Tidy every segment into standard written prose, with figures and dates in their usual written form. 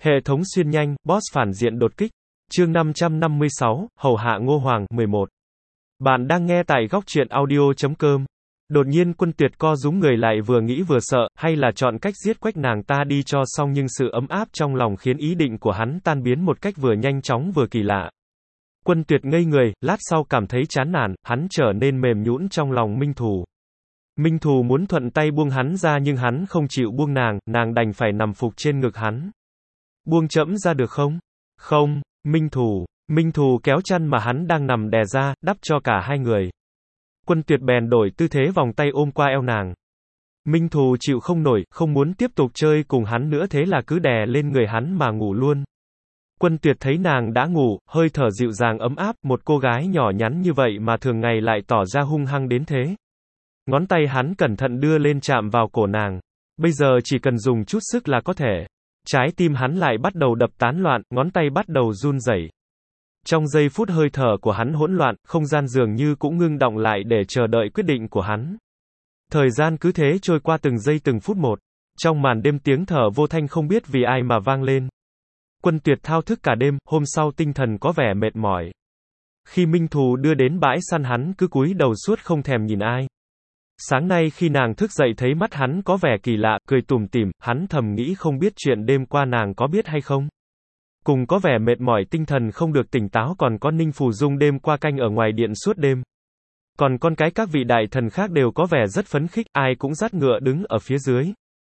Hệ thống xuyên nhanh, boss phản diện đột kích. Chương 556, Hầu hạ Ngô Hoàng, 11. Bạn đang nghe tại góc truyện audio.com. Đột nhiên Quân Tuyệt co rúm người lại, vừa nghĩ vừa sợ, hay là chọn cách giết quách nàng ta đi cho xong, nhưng sự ấm áp trong lòng khiến ý định của hắn tan biến một cách vừa nhanh chóng vừa kỳ lạ. Quân Tuyệt ngây người, lát sau cảm thấy chán nản, hắn trở nên mềm nhũn trong lòng Minh Thù. Minh Thù muốn thuận tay buông hắn ra nhưng hắn không chịu buông nàng đành phải nằm phục trên ngực hắn. Buông trẫm ra được không? Không, Minh Thù kéo chăn mà hắn đang nằm đè ra, đắp cho cả hai người. Quân Tuyệt bèn đổi tư thế vòng tay ôm qua eo nàng. Minh Thù chịu không nổi, không muốn tiếp tục chơi cùng hắn nữa, thế là cứ đè lên người hắn mà ngủ luôn. Quân Tuyệt thấy nàng đã ngủ, hơi thở dịu dàng ấm áp, một cô gái nhỏ nhắn như vậy mà thường ngày lại tỏ ra hung hăng đến thế. Ngón tay hắn cẩn thận đưa lên chạm vào cổ nàng. Bây giờ chỉ cần dùng chút sức là có thể. Trái tim hắn lại bắt đầu đập tán loạn, ngón tay bắt đầu run rẩy. Trong giây phút hơi thở của hắn hỗn loạn, không gian dường như cũng ngưng đọng lại để chờ đợi quyết định của hắn. Thời gian cứ thế trôi qua từng giây từng phút một. Trong màn đêm tiếng thở vô thanh không biết vì ai mà vang lên. Quân Tuyệt thao thức cả đêm, hôm sau tinh thần có vẻ mệt mỏi. Khi Minh Thù đưa đến bãi săn, hắn cứ cúi đầu suốt không thèm nhìn ai. Sáng nay khi nàng thức dậy thấy mắt hắn có vẻ kỳ lạ, cười tủm tỉm, hắn thầm nghĩ không biết chuyện đêm qua nàng có biết hay không. Cùng có vẻ mệt mỏi tinh thần không được tỉnh táo còn có Ninh Phù Dung đêm qua canh ở ngoài điện suốt đêm. Còn con cái các vị đại thần khác đều có vẻ rất phấn khích, ai cũng dắt ngựa đứng ở phía dưới.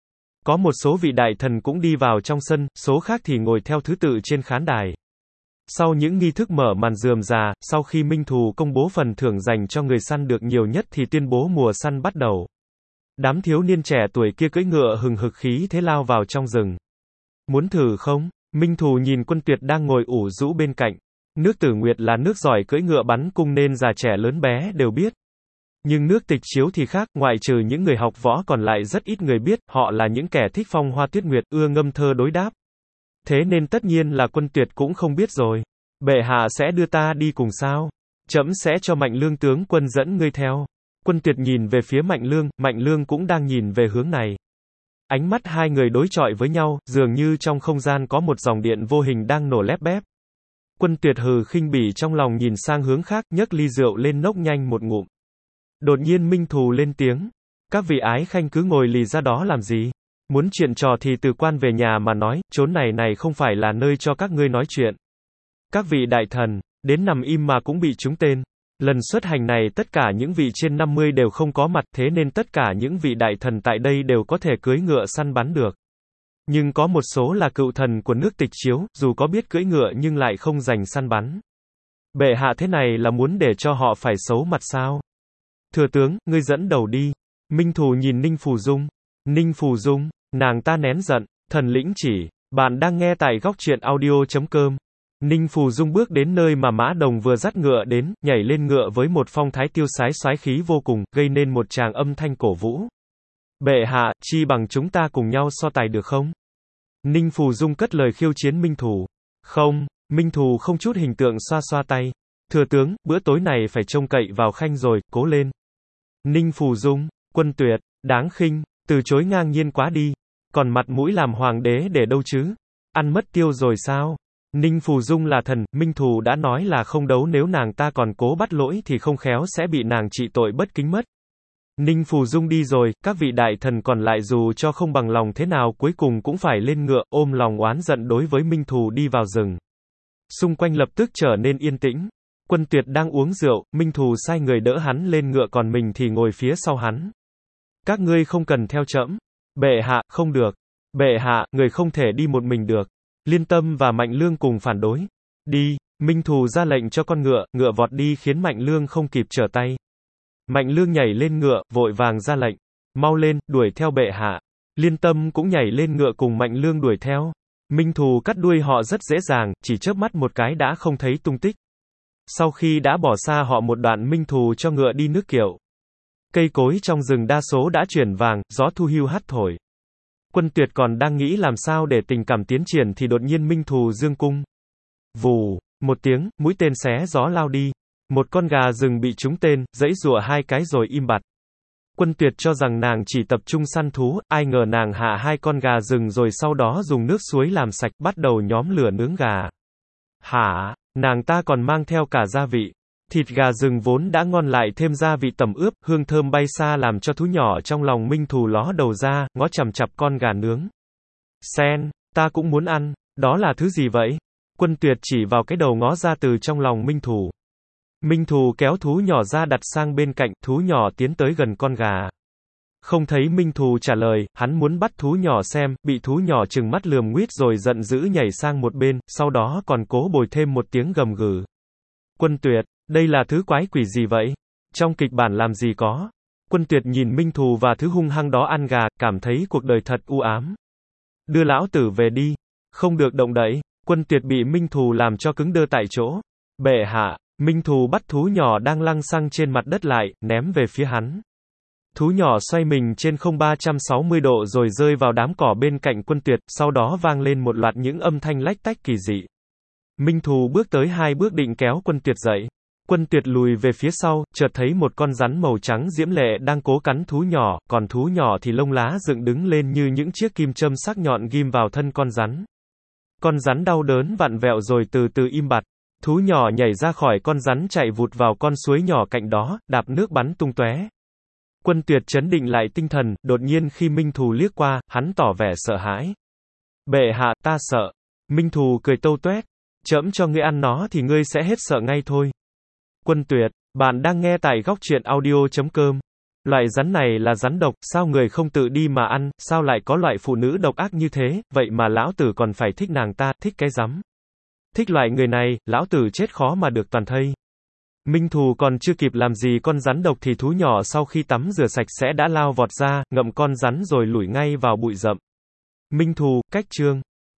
Có một số vị đại thần cũng đi vào trong sân, số khác thì ngồi theo thứ tự trên khán đài. Sau những nghi thức mở màn rườm rà, sau khi Minh Thù công bố phần thưởng dành cho người săn được nhiều nhất thì tuyên bố mùa săn bắt đầu. Đám thiếu niên trẻ tuổi kia cưỡi ngựa hừng hực khí thế lao vào trong rừng. Muốn thử không? Minh Thù nhìn Quân Tuyệt đang ngồi ủ rũ bên cạnh. Nước Tử Nguyệt là nước giỏi cưỡi ngựa bắn cung nên già trẻ lớn bé đều biết. Nhưng nước Tịch Chiếu thì khác, ngoại trừ những người học võ còn lại rất ít người biết, họ là những kẻ thích phong hoa tuyết nguyệt, ưa ngâm thơ đối đáp. Thế nên tất nhiên là Quân Tuyệt cũng không biết rồi. Bệ hạ sẽ đưa ta đi cùng sao? Trẫm sẽ cho Mạnh Lương tướng quân dẫn ngươi theo. Quân Tuyệt nhìn về phía Mạnh Lương cũng đang nhìn về hướng này. Ánh mắt hai người đối chọi với nhau, dường như trong không gian có một dòng điện vô hình đang nổ lép bép. Quân Tuyệt hừ khinh bỉ trong lòng, nhìn sang hướng khác, nhấc ly rượu lên nốc nhanh một ngụm. Đột nhiên Minh Thù lên tiếng. Các vị ái khanh cứ ngồi lì ra đó làm gì? Muốn chuyện trò thì từ quan về nhà mà nói, chốn này không phải là nơi cho các ngươi nói chuyện. Các vị đại thần, đến nằm im mà cũng bị trúng tên. Lần xuất hành này tất cả những vị trên 50 đều không có mặt, thế nên tất cả những vị đại thần tại đây đều có thể cưỡi ngựa săn bắn được. Nhưng có một số là cựu thần của nước Tịch Chiếu, dù có biết cưỡi ngựa nhưng lại không dành săn bắn. Bệ hạ thế này là muốn để cho họ phải xấu mặt sao? Thừa tướng, ngươi dẫn đầu đi. Minh Thù nhìn Ninh Phù Dung. Ninh Phù Dung, nàng ta nén giận, thần lĩnh chỉ. Bạn đang nghe tại góc truyện audio.com. Ninh Phù Dung bước đến nơi mà Mã Đồng vừa dắt ngựa đến, nhảy lên ngựa với một phong thái tiêu sái soái khí vô cùng, gây nên một tràng âm thanh cổ vũ. Bệ hạ, chi bằng chúng ta cùng nhau so tài được không? Ninh Phù Dung cất lời khiêu chiến Minh Thù. Không, Minh Thù không chút hình tượng xoa xoa tay. Thừa tướng, bữa tối này phải trông cậy vào khanh rồi, cố lên. Ninh Phù Dung, Quân Tuyệt, đáng khinh, từ chối ngang nhiên quá đi. Còn mặt mũi làm hoàng đế để đâu chứ? Ăn mất tiêu rồi sao? Ninh Phù Dung là thần, Minh Thù đã nói là không đấu, nếu nàng ta còn cố bắt lỗi thì không khéo sẽ bị nàng trị tội bất kính mất. Ninh Phù Dung đi rồi, các vị đại thần còn lại dù cho không bằng lòng thế nào cuối cùng cũng phải lên ngựa, ôm lòng oán giận đối với Minh Thù đi vào rừng. Xung quanh lập tức trở nên yên tĩnh. Quân Tuyệt đang uống rượu, Minh Thù sai người đỡ hắn lên ngựa còn mình thì ngồi phía sau hắn. Các ngươi không cần theo trẫm. Bệ hạ, không được. Bệ hạ, người không thể đi một mình được. Liên Tâm và Mạnh Lương cùng phản đối. Đi, Minh Thù ra lệnh cho con ngựa vọt đi khiến Mạnh Lương không kịp trở tay. Mạnh Lương nhảy lên ngựa, vội vàng ra lệnh. Mau lên, đuổi theo bệ hạ. Liên Tâm cũng nhảy lên ngựa cùng Mạnh Lương đuổi theo. Minh Thù cắt đuôi họ rất dễ dàng, chỉ chớp mắt một cái đã không thấy tung tích. Sau khi đã bỏ xa họ một đoạn, Minh Thù cho ngựa đi nước kiệu. Cây cối trong rừng đa số đã chuyển vàng, gió thu hiu hắt thổi. Quân Tuyệt còn đang nghĩ làm sao để tình cảm tiến triển thì đột nhiên Minh Thù giương cung. Vù, một tiếng, mũi tên xé gió lao đi. Một con gà rừng bị trúng tên, giãy giụa hai cái rồi im bặt. Quân Tuyệt cho rằng nàng chỉ tập trung săn thú, ai ngờ nàng hạ 2 con gà rừng rồi sau đó dùng nước suối làm sạch, bắt đầu nhóm lửa nướng gà. Hả? Nàng ta còn mang theo cả gia vị. Thịt gà rừng vốn đã ngon lại thêm gia vị tẩm ướp, hương thơm bay xa làm cho thú nhỏ trong lòng Minh Thù ló đầu ra, ngó chằm chằm con gà nướng. Sen, ta cũng muốn ăn, đó là thứ gì vậy? Quân Tuyệt chỉ vào cái đầu ngó ra từ trong lòng Minh Thù. Minh Thù kéo thú nhỏ ra đặt sang bên cạnh, thú nhỏ tiến tới gần con gà. Không thấy Minh Thù trả lời, hắn muốn bắt thú nhỏ xem, bị thú nhỏ trừng mắt lườm nguýt rồi giận dữ nhảy sang một bên, sau đó còn cố bồi thêm một tiếng gầm gừ. Quân Tuyệt, đây là thứ quái quỷ gì vậy? Trong kịch bản làm gì có? Quân Tuyệt nhìn Minh Thù và thứ hung hăng đó ăn gà, cảm thấy cuộc đời thật u ám. Đưa lão tử về đi, không được động đậy. Quân Tuyệt bị Minh Thù làm cho cứng đơ tại chỗ. Bệ hạ, Minh Thù bắt thú nhỏ đang lăng xăng trên mặt đất lại, ném về phía hắn. Thú nhỏ xoay mình trên không 360 độ rồi rơi vào đám cỏ bên cạnh Quân Tuyệt, sau đó vang lên một loạt những âm thanh lách tách kỳ dị. Minh Thù bước tới 2 bước định kéo Quân Tuyệt dậy. Quân Tuyệt lùi về phía sau, chợt thấy một con rắn màu trắng diễm lệ đang cố cắn thú nhỏ, còn thú nhỏ thì lông lá dựng đứng lên như những chiếc kim châm sắc nhọn ghim vào thân con rắn. Con rắn đau đớn vặn vẹo rồi từ từ im bặt. Thú nhỏ nhảy ra khỏi con rắn chạy vụt vào con suối nhỏ cạnh đó, đạp nước bắn tung tóe. Quân Tuyệt trấn định lại tinh thần, đột nhiên khi Minh Thù liếc qua, hắn tỏ vẻ sợ hãi. Bệ hạ, ta sợ. Minh Thù cười tâu tuét. Trẫm cho ngươi ăn nó thì ngươi sẽ hết sợ ngay thôi. Quân Tuyệt, bạn đang nghe tại góc truyện audio.com. Loại rắn này là rắn độc, sao người không tự đi mà ăn, sao lại có loại phụ nữ độc ác như thế, vậy mà lão tử còn phải thích nàng ta, thích cái rắm. Thích loại người này, lão tử chết khó mà được toàn thây. Minh Thù còn chưa kịp làm gì con rắn độc thì thú nhỏ sau khi tắm rửa sạch sẽ đã lao vọt ra, ngậm con rắn rồi lủi ngay vào bụi rậm. Minh Thù, cách chương.